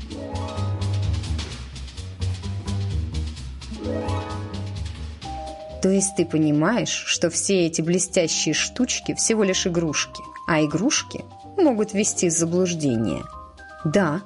То есть ты понимаешь, что все эти блестящие штучки всего лишь игрушки, а игрушки могут ввести в заблуждение? Да.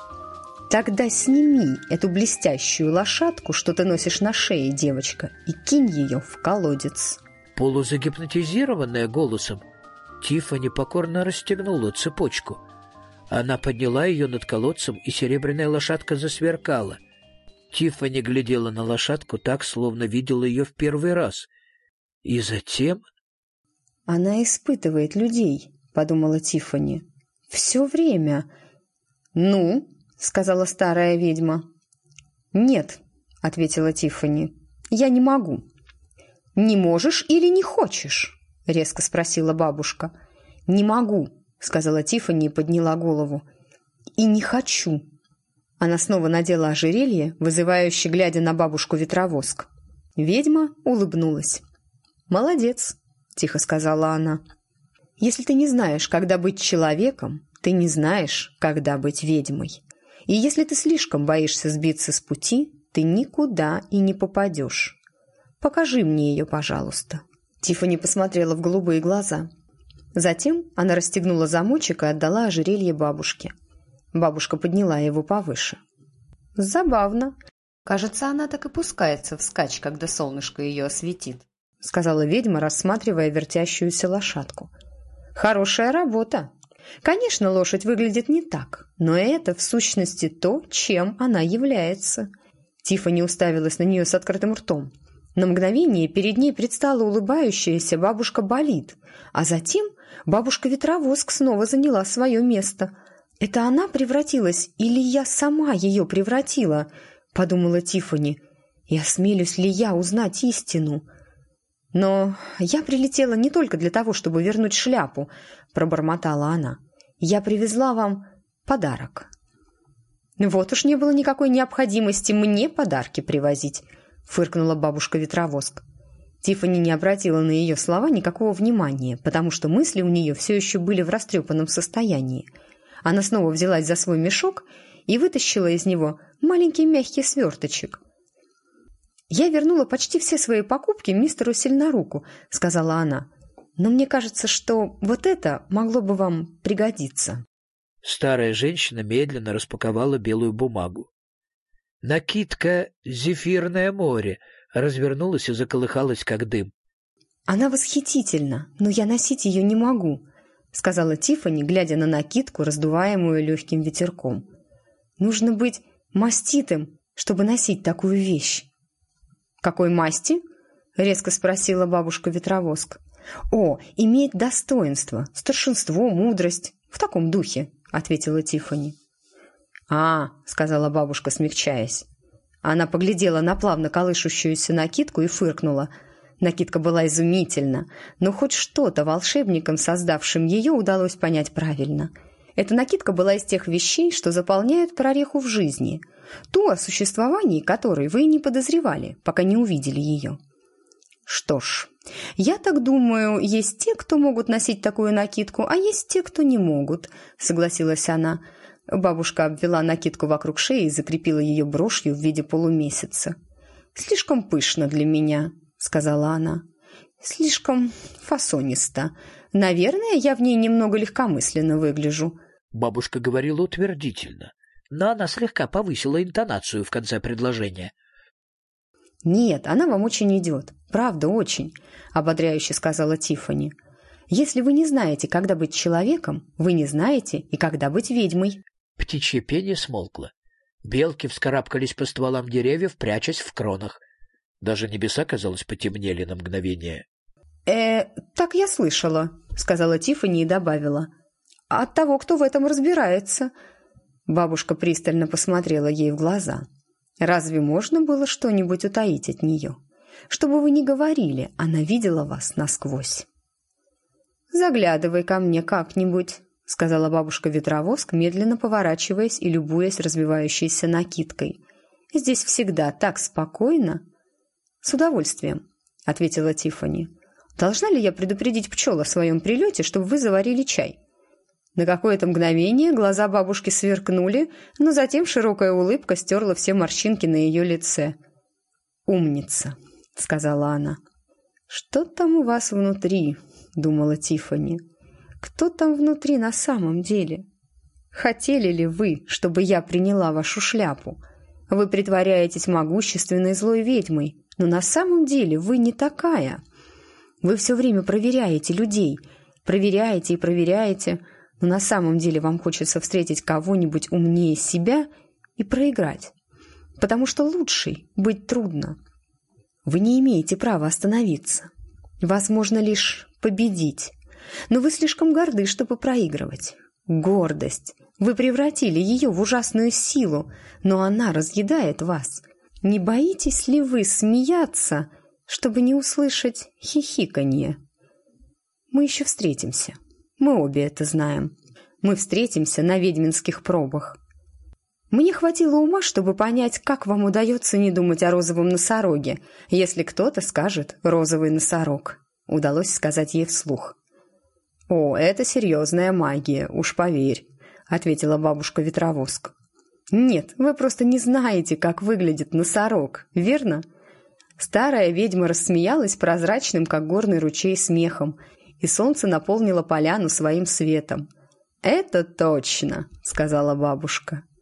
Тогда сними эту блестящую лошадку, что ты носишь на шее, девочка, и кинь ее в колодец. Полузагипнотизированная голосом, Тиффани покорно расстегнула цепочку. Она подняла ее над колодцем, и серебряная лошадка засверкала. Тиффани глядела на лошадку так, словно видела ее в первый раз. И затем... «Она испытывает людей», — подумала Тиффани. «Все время». «Ну?» — сказала старая ведьма. «Нет», — ответила Тиффани. «Я не могу». «Не можешь или не хочешь?» — резко спросила бабушка. «Не могу», — сказала Тиффани и подняла голову. «И не хочу». Она снова надела ожерелье, вызывающе глядя на бабушку-ветровоск. Ведьма улыбнулась. «Молодец», — тихо сказала она. «Если ты не знаешь, когда быть человеком, ты не знаешь, когда быть ведьмой. И если ты слишком боишься сбиться с пути, ты никуда и не попадешь. Покажи мне ее, пожалуйста». Тиффани посмотрела в голубые глаза. Затем она расстегнула замочек и отдала ожерелье бабушке. Бабушка подняла его повыше. «Забавно. Кажется, она так и пускается вскачь, когда солнышко ее осветит», — сказала ведьма, рассматривая вертящуюся лошадку. «Хорошая работа. Конечно, лошадь выглядит не так, но это, в сущности, то, чем она является». Тиффани уставилась на нее с открытым ртом. На мгновение перед ней предстала улыбающаяся бабушка Болит, а затем бабушка-ветровоск снова заняла свое место. «Это она превратилась или я сама ее превратила?» — подумала Тиффани. «И осмелюсь ли я узнать истину?» «Но я прилетела не только для того, чтобы вернуть шляпу», — пробормотала она. «Я привезла вам подарок». «Вот уж не было никакой необходимости мне подарки привозить», — фыркнула бабушка-ветровоск. Тиффани не обратила на ее слова никакого внимания, потому что мысли у нее все еще были в растрепанном состоянии. Она снова взялась за свой мешок и вытащила из него маленький мягкий сверточек. «Я вернула почти все свои покупки мистеру Сильноруку», — сказала она. «Но мне кажется, что вот это могло бы вам пригодиться». Старая женщина медленно распаковала белую бумагу. Накидка «Зефирное море» развернулась и заколыхалась, как дым. «Она восхитительна, но я носить ее не могу», — сказала Тиффани, глядя на накидку, раздуваемую легким ветерком. «Нужно быть маститым, чтобы носить такую вещь». «Какой масти?» — резко спросила бабушка-ветровоск. «О, иметь достоинство, старшинство, мудрость, в таком духе», — ответила Тиффани. «А», — сказала бабушка, смягчаясь. Она поглядела на плавно колышущуюся накидку и фыркнула. Накидка была изумительна, но хоть что-то волшебникам, создавшим ее, удалось понять правильно. Эта накидка была из тех вещей, что заполняют прореху в жизни, ту, о существовании которой вы и не подозревали, пока не увидели ее. «Что ж, я так думаю, есть те, кто могут носить такую накидку, а есть те, кто не могут», — согласилась она. Бабушка обвела накидку вокруг шеи и закрепила ее брошью в виде полумесяца. «Слишком пышно для меня», — сказала она. «Слишком фасонисто. Наверное, я в ней немного легкомысленно выгляжу». Бабушка говорила утвердительно, но она слегка повысила интонацию в конце предложения. «Нет, она вам очень идет. Правда, очень», — ободряюще сказала Тиффани. «Если вы не знаете, когда быть человеком, вы не знаете и когда быть ведьмой». Птичье пение смолкло. Белки вскарабкались по стволам деревьев, прячась в кронах. Даже небеса, казалось, потемнели на мгновение. Так я слышала», — сказала Тиффани и добавила. «От того, кто в этом разбирается». Бабушка пристально посмотрела ей в глаза. «Разве можно было что-нибудь утаить от нее? Что бы вы ни говорили, она видела вас насквозь». «Заглядывай ко мне как-нибудь», — сказала бабушка-ветровоск, медленно поворачиваясь и любуясь развивающейся накидкой. «Здесь всегда так спокойно». «С удовольствием», — ответила Тиффани. «Должна ли я предупредить пчел о своем прилете, чтобы вы заварили чай?» На какое-то мгновение глаза бабушки сверкнули, но затем широкая улыбка стерла все морщинки на ее лице. «Умница», — сказала она. «Что там у вас внутри?» — думала Тиффани. «Кто там внутри на самом деле? Хотели ли вы, чтобы я приняла вашу шляпу? Вы притворяетесь могущественной злой ведьмой, но на самом деле вы не такая. Вы все время проверяете людей, проверяете и проверяете, но на самом деле вам хочется встретить кого-нибудь умнее себя и проиграть, потому что лучшей быть трудно. Вы не имеете права остановиться. Вас можно лишь победить, но вы слишком горды, чтобы проигрывать. Гордость. Вы превратили ее в ужасную силу, но она разъедает вас. Не боитесь ли вы смеяться, чтобы не услышать хихиканье? Мы еще встретимся. Мы обе это знаем. Мы встретимся на ведьминских пробах. Мне хватило ума, чтобы понять, как вам удается не думать о розовом носороге, если кто-то скажет «розовый носорог». Удалось сказать ей вслух. «О, это серьезная магия, уж поверь», — ответила бабушка-ветровоск. «Нет, вы просто не знаете, как выглядит носорог, верно?» Старая ведьма рассмеялась прозрачным, как горный ручей, смехом, и солнце наполнило поляну своим светом. «Это точно», — сказала бабушка.